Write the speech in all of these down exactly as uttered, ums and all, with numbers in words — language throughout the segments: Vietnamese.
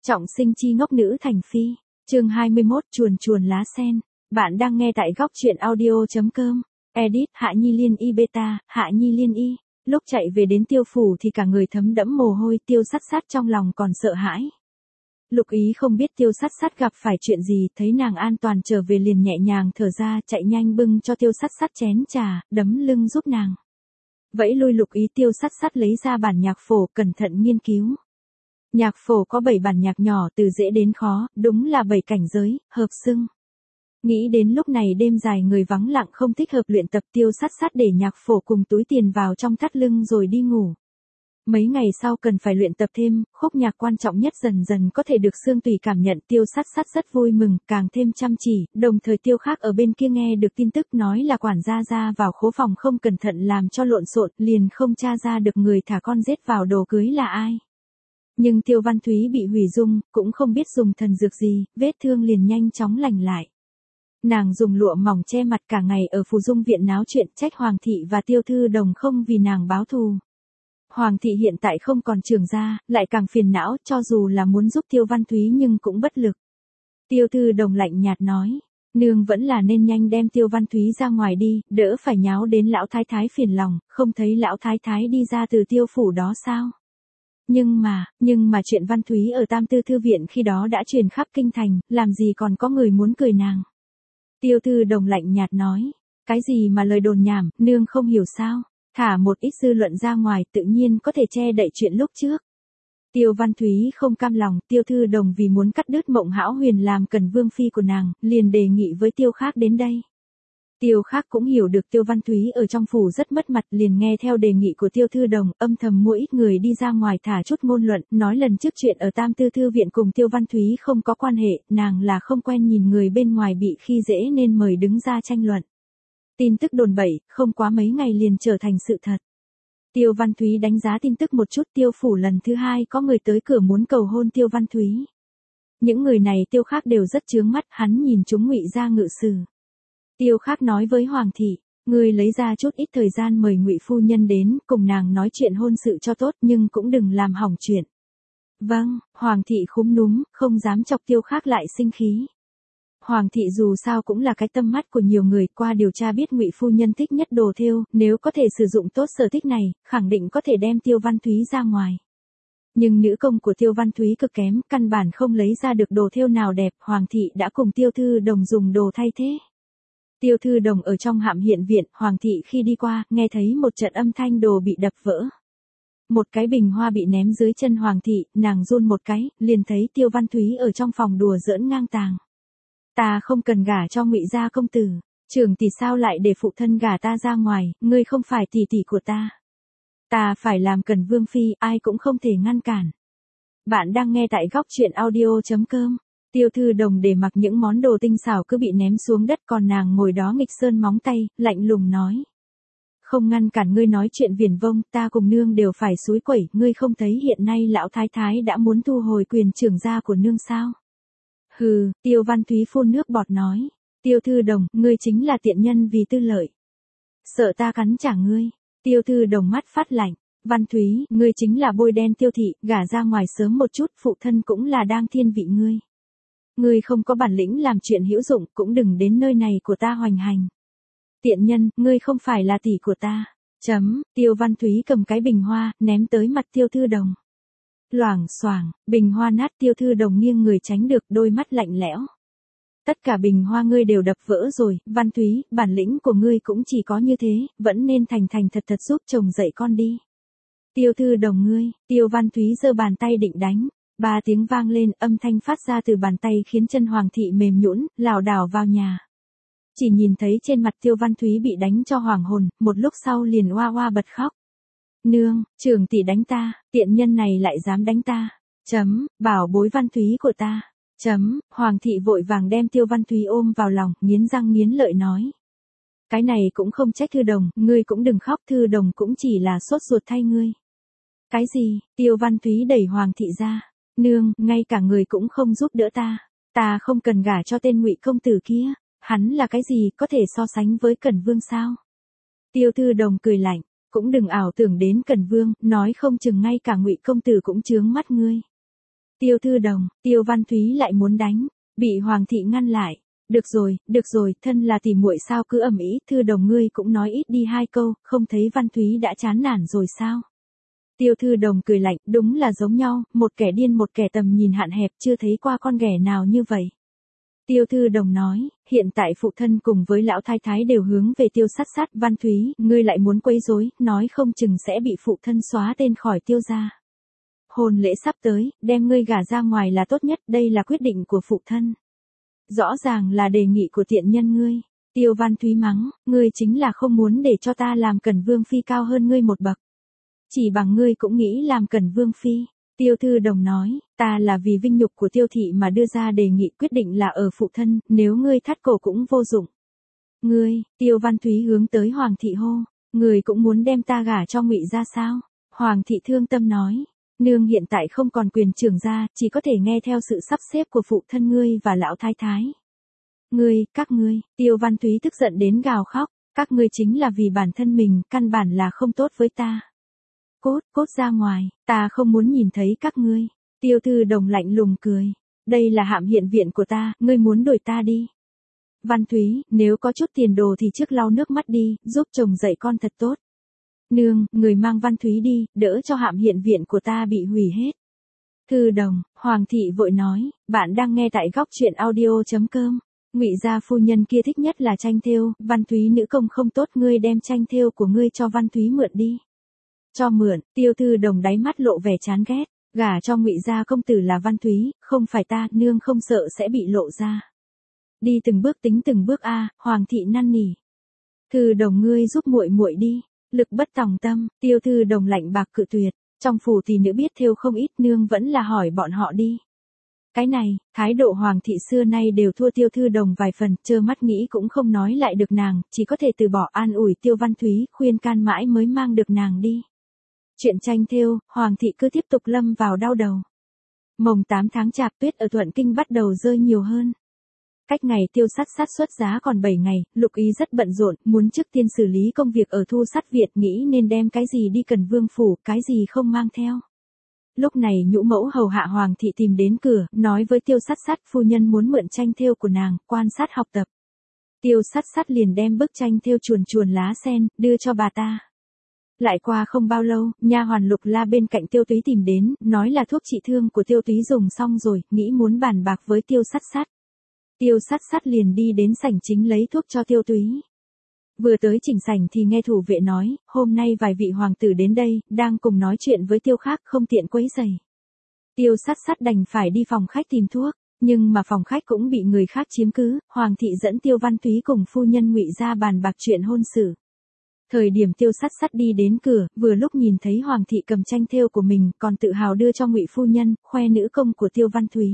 Trọng sinh chi ngốc nữ thành phi, chương hai mươi mốt chuồn chuồn lá sen. Bạn đang nghe tại góc truyện audio.com. Edit Hạ Nhi Liên Y Beta, Hạ Nhi Liên Y. Lúc chạy về đến Tiêu phủ thì cả người thấm đẫm mồ hôi, Tiêu Sắt Sắt trong lòng còn sợ hãi. Lục Ý không biết Tiêu Sắt Sắt gặp phải chuyện gì, thấy nàng an toàn trở về liền nhẹ nhàng thở ra, chạy nhanh bưng cho Tiêu Sắt Sắt chén trà, đấm lưng giúp nàng. Vẫy lui Lục Ý, Tiêu Sắt Sắt lấy ra bản nhạc phổ cẩn thận nghiên cứu. Nhạc phổ có bảy bản nhạc nhỏ từ dễ đến khó, đúng là bảy cảnh giới, hợp xưng. Nghĩ đến lúc này đêm dài người vắng lặng không thích hợp luyện tập, Tiêu Sắt Sắt để nhạc phổ cùng túi tiền vào trong thắt lưng rồi đi ngủ. Mấy ngày sau cần phải luyện tập thêm, khúc nhạc quan trọng nhất dần dần có thể được xương tùy cảm nhận. Tiêu Sắt Sắt rất vui mừng, càng thêm chăm chỉ, đồng thời Tiêu Khác ở bên kia nghe được tin tức nói là quản gia ra vào khố phòng không cẩn thận làm cho lộn xộn, liền không tra ra được người thả con rết vào đồ cưới là ai. Nhưng Tiêu Văn Thúy bị hủy dung, cũng không biết dùng thần dược gì, vết thương liền nhanh chóng lành lại. Nàng dùng lụa mỏng che mặt cả ngày ở phù dung viện náo chuyện, trách Hoàng thị và Tiêu Thư Đồng không vì nàng báo thù. Hoàng thị hiện tại không còn trưởng gia, lại càng phiền não, cho dù là muốn giúp Tiêu Văn Thúy nhưng cũng bất lực. Tiêu Thư Đồng lạnh nhạt nói, nương vẫn là nên nhanh đem Tiêu Văn Thúy ra ngoài đi, đỡ phải nháo đến lão thái thái phiền lòng, không thấy lão thái thái đi ra từ Tiêu phủ đó sao? Nhưng mà, nhưng mà chuyện Văn Thúy ở Tam Tư Thư Viện khi đó đã truyền khắp kinh thành, làm gì còn có người muốn cười nàng. Tiêu Thư Đồng lạnh nhạt nói, cái gì mà lời đồn nhảm, nương không hiểu sao, thả một ít dư luận ra ngoài tự nhiên có thể che đậy chuyện lúc trước. Tiêu Văn Thúy không cam lòng, Tiêu Thư Đồng vì muốn cắt đứt Mộng Hão Huyền làm Cần Vương phi của nàng, liền đề nghị với Tiêu Khác đến đây. Tiêu Khác cũng hiểu được Tiêu Văn Thúy ở trong phủ rất mất mặt, liền nghe theo đề nghị của Tiêu Thư Đồng, âm thầm mua ít người đi ra ngoài thả chút ngôn luận, nói lần trước chuyện ở Tam Tư Thư Viện cùng Tiêu Văn Thúy không có quan hệ, nàng là không quen nhìn người bên ngoài bị khi dễ nên mời đứng ra tranh luận. Tin tức đồn bậy, không quá mấy ngày liền trở thành sự thật. Tiêu Văn Thúy đánh giá tin tức một chút, Tiêu phủ lần thứ hai có người tới cửa muốn cầu hôn Tiêu Văn Thúy. Những người này Tiêu Khác đều rất chướng mắt, hắn nhìn chúng Ngụy gia ngự sử. Tiêu Khác nói với Hoàng thị, ngươi lấy ra chút ít thời gian mời Ngụy phu nhân đến, cùng nàng nói chuyện hôn sự cho tốt, nhưng cũng đừng làm hỏng chuyện. Vâng, Hoàng thị khúm núm, không dám chọc Tiêu Khác lại sinh khí. Hoàng thị dù sao cũng là cái tâm mắt của nhiều người, qua điều tra biết Ngụy phu nhân thích nhất đồ thêu, nếu có thể sử dụng tốt sở thích này, khẳng định có thể đem Tiêu Văn Thúy ra ngoài. Nhưng nữ công của Tiêu Văn Thúy cực kém, căn bản không lấy ra được đồ thêu nào đẹp, Hoàng thị đã cùng Tiêu Thư Đồng dùng đồ thay thế. Tiêu Thư Đồng ở trong Hạm Hiện Viện, Hoàng thị khi đi qua, nghe thấy một trận âm thanh đồ bị đập vỡ. Một cái bình hoa bị ném dưới chân Hoàng thị, nàng run một cái, liền thấy Tiêu Văn Thúy ở trong phòng đùa giỡn ngang tàng. Ta không cần gả cho Ngụy gia công tử, trưởng tỷ sao lại để phụ thân gả ta ra ngoài, ngươi không phải tỷ tỷ của ta. Ta phải làm Cần Vương phi, ai cũng không thể ngăn cản. Bạn đang nghe tại góc truyện audio.com. Tiêu Thư Đồng để mặc những món đồ tinh xảo cứ bị ném xuống đất, còn nàng ngồi đó nghịch sơn móng tay, lạnh lùng nói. Không ngăn cản ngươi nói chuyện viển vông, ta cùng nương đều phải xúi quẩy, ngươi không thấy hiện nay lão thái thái đã muốn thu hồi quyền trưởng gia của nương sao? Hừ, Tiêu Văn Thúy phun nước bọt nói. Tiêu Thư Đồng, ngươi chính là tiện nhân vì tư lợi. Sợ ta cắn trả ngươi. Tiêu Thư Đồng mắt phát lạnh. Văn Thúy, ngươi chính là bôi đen Tiêu thị, gả ra ngoài sớm một chút, phụ thân cũng là đang thiên vị ngươi. Ngươi không có bản lĩnh làm chuyện hữu dụng, cũng đừng đến nơi này của ta hoành hành. Tiện nhân, ngươi không phải là tỷ của ta. Chấm, Tiêu Văn Thúy cầm cái bình hoa, ném tới mặt Tiêu Thư Đồng. Loảng xoảng, bình hoa nát, Tiêu Thư Đồng nghiêng người tránh được, đôi mắt lạnh lẽo. Tất cả bình hoa ngươi đều đập vỡ rồi, Văn Thúy, bản lĩnh của ngươi cũng chỉ có như thế, vẫn nên thành thành thật thật giúp chồng dạy con đi. Tiêu Thư Đồng ngươi, Tiêu Văn Thúy giơ bàn tay định đánh. Ba tiếng vang lên, âm thanh phát ra từ bàn tay khiến chân Hoàng thị mềm nhũn, lảo đảo vào nhà. Chỉ nhìn thấy trên mặt Tiêu Văn Thúy bị đánh cho hoàng hồn, một lúc sau liền oa oa bật khóc. Nương, trưởng tỷ đánh ta, tiện nhân này lại dám đánh ta. Chấm, bảo bối Văn Thúy của ta. Chấm, Hoàng thị vội vàng đem Tiêu Văn Thúy ôm vào lòng, nghiến răng nghiến lợi nói. Cái này cũng không trách Thư Đồng, ngươi cũng đừng khóc, Thư Đồng cũng chỉ là sốt ruột thay ngươi. Cái gì? Tiêu Văn Thúy đẩy Hoàng thị ra. Nương, ngay cả người cũng không giúp đỡ ta. Ta không cần gả cho tên Ngụy công tử kia. Hắn là cái gì, có thể so sánh với Cẩn Vương sao? Tiêu Thư Đồng cười lạnh. Cũng đừng ảo tưởng đến Cẩn Vương, nói không chừng ngay cả Ngụy công tử cũng chướng mắt ngươi. Tiêu Thư Đồng, Tiêu Văn Thúy lại muốn đánh, bị Hoàng thị ngăn lại. Được rồi, được rồi, thân là tỉ muội sao cứ ầm ĩ, Thư Đồng ngươi cũng nói ít đi hai câu, không thấy Văn Thúy đã chán nản rồi sao? Tiêu Thư Đồng cười lạnh, đúng là giống nhau, một kẻ điên một kẻ tầm nhìn hạn hẹp, chưa thấy qua con ghẻ nào như vậy. Tiêu Thư Đồng nói, hiện tại phụ thân cùng với lão thái thái đều hướng về Tiêu Sát Sát, Văn Thúy, ngươi lại muốn quấy rối, nói không chừng sẽ bị phụ thân xóa tên khỏi Tiêu gia. Hôn lễ sắp tới, đem ngươi gả ra ngoài là tốt nhất, đây là quyết định của phụ thân. Rõ ràng là đề nghị của tiện nhân ngươi. Tiêu Văn Thúy mắng, ngươi chính là không muốn để cho ta làm Cẩn Vương phi cao hơn ngươi một bậc. Chỉ bằng ngươi cũng nghĩ làm Cẩn Vương phi. Tiêu Thư Đồng nói, ta là vì vinh nhục của Tiêu thị mà đưa ra đề nghị, quyết định là ở phụ thân, nếu ngươi thắt cổ cũng vô dụng. Ngươi, Tiêu Văn Thúy hướng tới Hoàng thị hô, ngươi cũng muốn đem ta gả cho Ngụy gia sao? Hoàng thị thương tâm nói, nương hiện tại không còn quyền trưởng gia, chỉ có thể nghe theo sự sắp xếp của phụ thân ngươi và lão thái thái. Ngươi, các ngươi, Tiêu Văn Thúy tức giận đến gào khóc, các ngươi chính là vì bản thân mình, căn bản là không tốt với ta. Cốt, cốt ra ngoài, ta không muốn nhìn thấy các ngươi. Tiêu Thư Đồng lạnh lùng cười, đây là hạm hiện viện của ta, ngươi muốn đuổi ta đi. Văn Thúy, nếu có chút tiền đồ thì trước lau nước mắt đi, giúp chồng dạy con thật tốt. Nương, người mang Văn Thúy đi, đỡ cho hạm hiện viện của ta bị hủy hết. Thư Đồng, Hoàng thị vội nói, bạn đang nghe tại góc truyện audio chấm com. Ngụy gia phu nhân kia thích nhất là tranh thêu, Văn Thúy nữ công không tốt, ngươi đem tranh thêu của ngươi cho Văn Thúy mượn đi. Cho mượn, Tiêu Thư Đồng đáy mắt lộ vẻ chán ghét, gả cho Ngụy gia công tử là Văn Thúy, không phải ta, nương không sợ sẽ bị lộ ra. Đi từng bước tính từng bước a, Hoàng thị năn nỉ. Thư Đồng ngươi giúp muội muội đi. Lực bất tòng tâm, Tiêu Thư Đồng lạnh bạc cự tuyệt, trong phủ tỷ nữ biết thêu không ít, nương vẫn là hỏi bọn họ đi. Cái này, thái độ Hoàng thị xưa nay đều thua Tiêu Thư Đồng vài phần, trơ mắt nghĩ cũng không nói lại được nàng, chỉ có thể từ bỏ an ủi Tiêu Văn Thúy, khuyên can mãi mới mang được nàng đi. Chuyện tranh thêu, Hoàng thị cứ tiếp tục lâm vào đau đầu. Mồng tám tháng chạp, tuyết ở Thuận Kinh bắt đầu rơi nhiều hơn. Cách ngày Tiêu Sát Sát xuất giá còn bảy ngày, Lục Ý rất bận rộn, muốn trước tiên xử lý công việc ở Thu Sát Việt, nghĩ nên đem cái gì đi Cần Vương phủ, cái gì không mang theo. Lúc này nhũ mẫu hầu hạ Hoàng thị tìm đến cửa, nói với Tiêu Sát Sát phu nhân muốn mượn tranh thêu của nàng, quan sát học tập. Tiêu Sát Sát liền đem bức tranh thêu chuồn chuồn lá sen, đưa cho bà ta. Lại qua không bao lâu, nha hoàn Lục La bên cạnh Tiêu Túy tìm đến, nói là thuốc trị thương của Tiêu Túy dùng xong rồi, nghĩ muốn bàn bạc với Tiêu Sát Sát. Tiêu Sát Sát liền đi đến sảnh chính lấy thuốc cho Tiêu Túy. Vừa tới chỉnh sảnh thì nghe thủ vệ nói, hôm nay vài vị hoàng tử đến đây, đang cùng nói chuyện với Tiêu khác không tiện quấy rầy. Tiêu Sát Sát đành phải đi phòng khách tìm thuốc, nhưng mà phòng khách cũng bị người khác chiếm cứ, Hoàng thị dẫn Tiêu Văn Thúy cùng phu nhân Ngụy ra bàn bạc chuyện hôn sự. Thời điểm Tiêu Sát Sát đi đến cửa, vừa lúc nhìn thấy Hoàng thị cầm tranh thêu của mình, còn tự hào đưa cho Ngụy phu nhân, khoe nữ công của Tiêu Văn Thúy.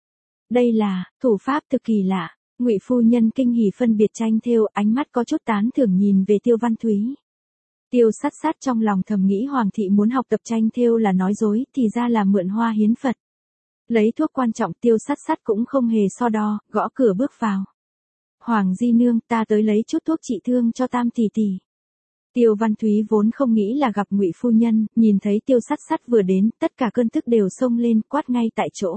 Đây là thủ pháp cực kỳ lạ. Ngụy phu nhân kinh hỉ phân biệt tranh thêu, ánh mắt có chút tán thưởng nhìn về Tiêu Văn Thúy. Tiêu Sát Sát trong lòng thầm nghĩ Hoàng thị muốn học tập tranh thêu là nói dối, thì ra là mượn hoa hiến Phật. Lấy thuốc quan trọng, Tiêu Sát Sát cũng không hề so đo, gõ cửa bước vào. Hoàng di nương, ta tới lấy chút thuốc trị thương cho Tam tỷ tỷ. Tiêu Văn Thúy vốn không nghĩ là gặp Ngụy phu nhân, nhìn thấy Tiêu Sát Sát vừa đến, tất cả cơn tức đều xông lên, quát ngay tại chỗ.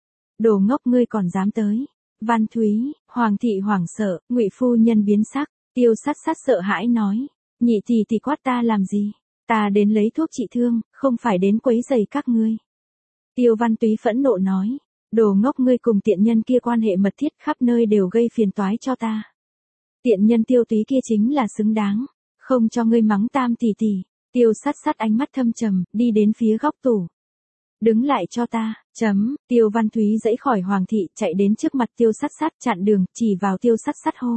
Đồ ngốc, ngươi còn dám tới. Văn Thúy, Hoàng thị hoảng sợ, Ngụy phu nhân biến sắc, Tiêu Sát Sát sợ hãi nói, nhị tỷ tỷ quát ta làm gì? Ta đến lấy thuốc trị thương, không phải đến quấy rầy các ngươi. Tiêu Văn Thúy phẫn nộ nói, đồ ngốc, ngươi cùng tiện nhân kia quan hệ mật thiết, khắp nơi đều gây phiền toái cho ta. Tiện nhân Tiêu Túy kia chính là xứng đáng, không cho ngươi mắng Tam tỷ tỷ. Tiêu Sát Sát ánh mắt thâm trầm, đi đến phía góc tủ. Đứng lại cho ta, chấm, Tiêu Văn Thúy dãy khỏi Hoàng thị, chạy đến trước mặt Tiêu Sát Sát, chặn đường, chỉ vào Tiêu Sát Sát hô.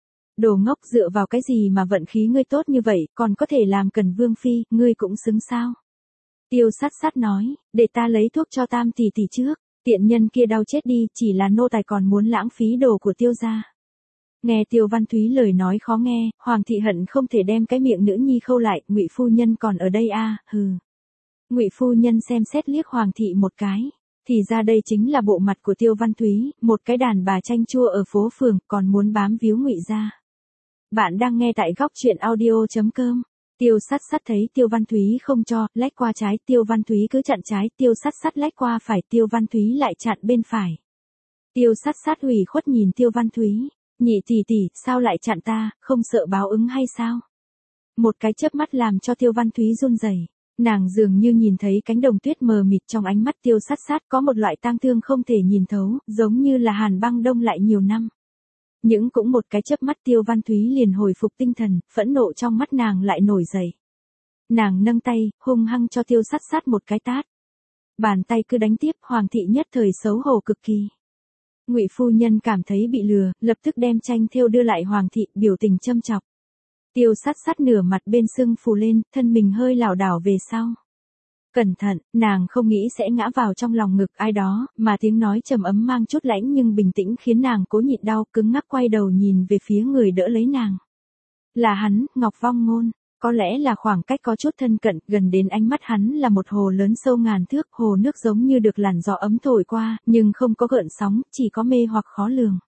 Đồ ngốc, dựa vào cái gì mà vận khí ngươi tốt như vậy, còn có thể làm Cần Vương phi, ngươi cũng xứng sao? Tiêu Sát Sát nói, để ta lấy thuốc cho Tam tỷ tỷ trước, tiện nhân kia đau chết đi, chỉ là nô tài còn muốn lãng phí đồ của Tiêu gia. Nghe Tiêu Văn Thúy lời nói khó nghe, Hoàng thị hận không thể đem cái miệng nữ nhi khâu lại, Ngụy phu nhân còn ở đây à, hừ. Ngụy phu nhân xem xét liếc Hoàng thị một cái, thì ra đây chính là bộ mặt của Tiêu Văn Thúy, một cái đàn bà chanh chua ở phố phường, còn muốn bám víu Ngụy gia. Bạn đang nghe tại góc truyện audio chấm com. Tiêu Sắt Sắt thấy Tiêu Văn Thúy không cho, lách qua trái, Tiêu Văn Thúy cứ chặn trái, Tiêu Sắt Sắt lách qua phải, Tiêu Văn Thúy lại chặn bên phải. Tiêu Sắt Sắt ủy khuất nhìn Tiêu Văn Thúy, nhị tỷ tỷ, sao lại chặn ta, không sợ báo ứng hay sao? Một cái chớp mắt làm cho Tiêu Văn Thúy run rẩy. Nàng dường như nhìn thấy cánh đồng tuyết mờ mịt trong ánh mắt Tiêu Sắt Sắt, có một loại tang thương không thể nhìn thấu, giống như là hàn băng đông lại nhiều năm. Nhưng cũng một cái chớp mắt Tiêu Văn Thúy liền hồi phục tinh thần, phẫn nộ trong mắt nàng lại nổi dậy. Nàng nâng tay, hung hăng cho Tiêu Sắt Sắt một cái tát. Bàn tay cứ đánh tiếp, Hoàng thị nhất thời xấu hổ cực kỳ. Ngụy phu nhân cảm thấy bị lừa, lập tức đem tranh thêu đưa lại Hoàng thị, biểu tình châm chọc. Tiêu Sắt Sắt nửa mặt bên sưng phù lên, thân mình hơi lảo đảo về sau. Cẩn thận, nàng không nghĩ sẽ ngã vào trong lòng ngực ai đó, mà tiếng nói trầm ấm mang chút lãnh nhưng bình tĩnh khiến nàng cố nhịn đau, cứng ngắc quay đầu nhìn về phía người đỡ lấy nàng. Là hắn, Ngọc Vong Ngôn. Có lẽ là khoảng cách có chút thân cận, gần đến ánh mắt hắn là một hồ lớn sâu ngàn thước, hồ nước giống như được làn gió ấm thổi qua, nhưng không có gợn sóng, chỉ có mê hoặc khó lường.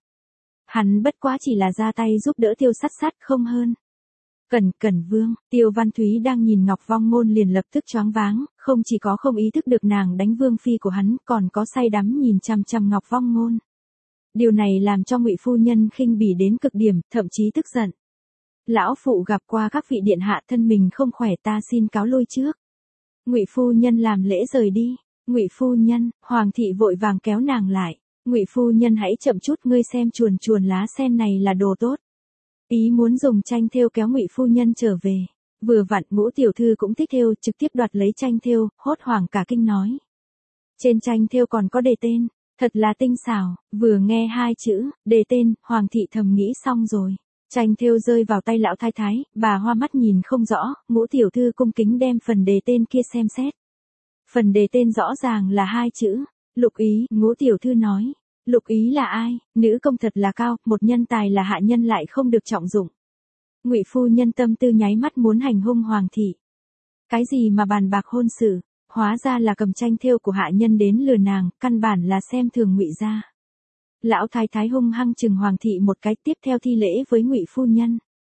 Hắn bất quá chỉ là ra tay giúp đỡ Tiêu Sắt Sắt không hơn. Cẩn Cẩn Vương, Tiêu Văn Thúy đang nhìn Ngọc Vong Ngôn liền lập tức choáng váng, không chỉ có không ý thức được nàng đánh vương phi của hắn, còn có say đắm nhìn chằm chằm Ngọc Vong Ngôn. Điều này làm cho Ngụy phu nhân khinh bỉ đến cực điểm, thậm chí tức giận. Lão phụ gặp qua các vị điện hạ, thân mình không khỏe, ta xin cáo lui trước. Ngụy phu nhân làm lễ rời đi. Ngụy phu nhân, Hoàng thị vội vàng kéo nàng lại. Ngụy phu nhân hãy chậm chút, ngươi xem chuồn chuồn lá sen này là đồ tốt. Ý muốn dùng tranh thêu kéo Ngụy phu nhân trở về. Vừa vặn Ngũ tiểu thư cũng thích thêu, trực tiếp đoạt lấy tranh thêu, hốt hoảng cả kinh nói. Trên tranh thêu còn có đề tên, thật là tinh xảo. Vừa nghe hai chữ đề tên, Hoàng thị thầm nghĩ xong rồi. Tranh thêu rơi vào tay lão thái thái, bà hoa mắt nhìn không rõ, Ngũ tiểu thư cung kính đem phần đề tên kia xem xét. Phần đề tên rõ ràng là hai chữ, Lục Ý. Ngũ tiểu thư nói, Lục Ý là ai? Nữ công thật là cao, một nhân tài là hạ nhân lại không được trọng dụng. Ngụy phu nhân tâm tư nháy mắt muốn hành hung Hoàng thị. Cái gì mà bàn bạc hôn sự, hóa ra là cầm tranh thêu của hạ nhân đến lừa nàng, căn bản là xem thường Ngụy gia. Lão thái thái hung hăng chừng Hoàng thị một cái, tiếp theo thi lễ với Ngụy phu nhân.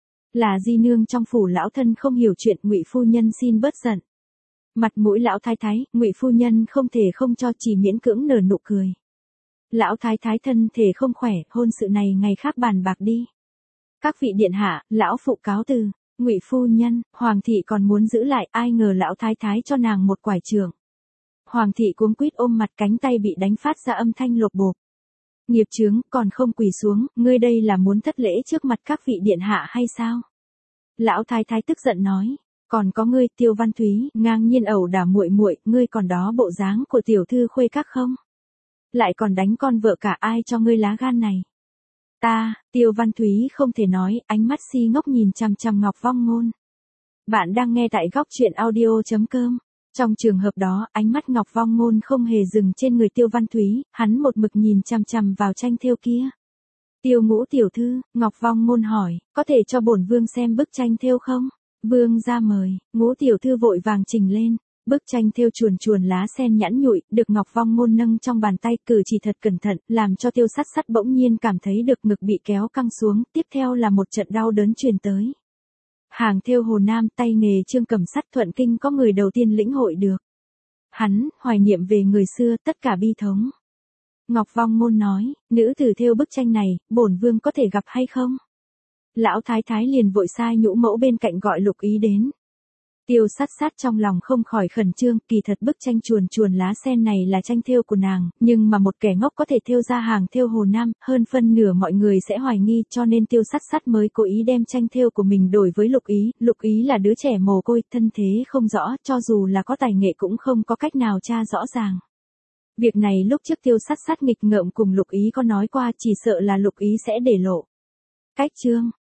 Là di nương trong phủ lão thân không hiểu chuyện, Ngụy phu nhân xin bớt giận. Mặt mũi lão thái thái, Ngụy phu nhân không thể không cho, chỉ miễn cưỡng nở nụ cười. Lão thái thái thân thể không khỏe, hôn sự này ngày khác bàn bạc đi. Các vị điện hạ, lão phụ cáo từ. Ngụy phu nhân, Hoàng thị còn muốn giữ lại, ai ngờ lão thái thái cho nàng một quải chưởng. Hoàng thị cuống quýt ôm mặt, cánh tay bị đánh phát ra âm thanh lột bột. Nghiệp chướng, còn không quỳ xuống, ngươi đây là muốn thất lễ trước mặt các vị điện hạ hay sao? Lão thái thái tức giận nói, còn có ngươi, Tiêu Văn Thúy, ngang nhiên ẩu đả muội muội, ngươi còn đó bộ dáng của tiểu thư khuê các không? Lại còn đánh con vợ cả, ai cho ngươi lá gan này? Ta, Tiêu Văn Thúy không thể nói, ánh mắt si ngốc nhìn chằm chằm Ngọc Vong Ngôn. Bạn đang nghe tại góc truyện audio chấm com. Trong trường hợp đó, ánh mắt Ngọc Vong Ngôn không hề dừng trên người Tiêu Văn Thúy, hắn một mực nhìn chằm chằm vào tranh thêu kia. Tiêu Ngũ tiểu thư, Ngọc Vong Ngôn hỏi, có thể cho bổn vương xem bức tranh thêu không? Vương ra mời. Ngũ tiểu thư vội vàng trình lên. Bức tranh thêu chuồn chuồn lá sen nhẵn nhụi, được Ngọc Vong Ngôn nâng trong bàn tay, cử chỉ thật cẩn thận, làm cho Tiêu Sắt Sắt bỗng nhiên cảm thấy được ngực bị kéo căng xuống, tiếp theo là một trận đau đớn truyền tới. Hàng thêu Hồ Nam, tay nghề Trương Cẩm Sắt Thuận Kinh có người đầu tiên lĩnh hội được. Hắn, hoài niệm về người xưa, tất cả bi thống. Ngọc Vong Ngôn nói, nữ tử thêu bức tranh này, bổn vương có thể gặp hay không? Lão thái thái liền vội sai nhũ mẫu bên cạnh gọi Lục Ý đến. Tiêu Sắt Sắt trong lòng không khỏi khẩn trương, kỳ thật bức tranh chuồn chuồn lá sen này là tranh thêu của nàng, nhưng mà một kẻ ngốc có thể thêu ra hàng thêu Hồ Nam, hơn phân nửa mọi người sẽ hoài nghi, cho nên Tiêu Sắt Sắt mới cố ý đem tranh thêu của mình đổi với Lục Ý. Lục Ý là đứa trẻ mồ côi, thân thế không rõ, cho dù là có tài nghệ cũng không có cách nào tra rõ ràng. Việc này lúc trước Tiêu Sắt Sắt nghịch ngợm cùng Lục Ý có nói qua, chỉ sợ là Lục Ý sẽ để lộ. Cách chương,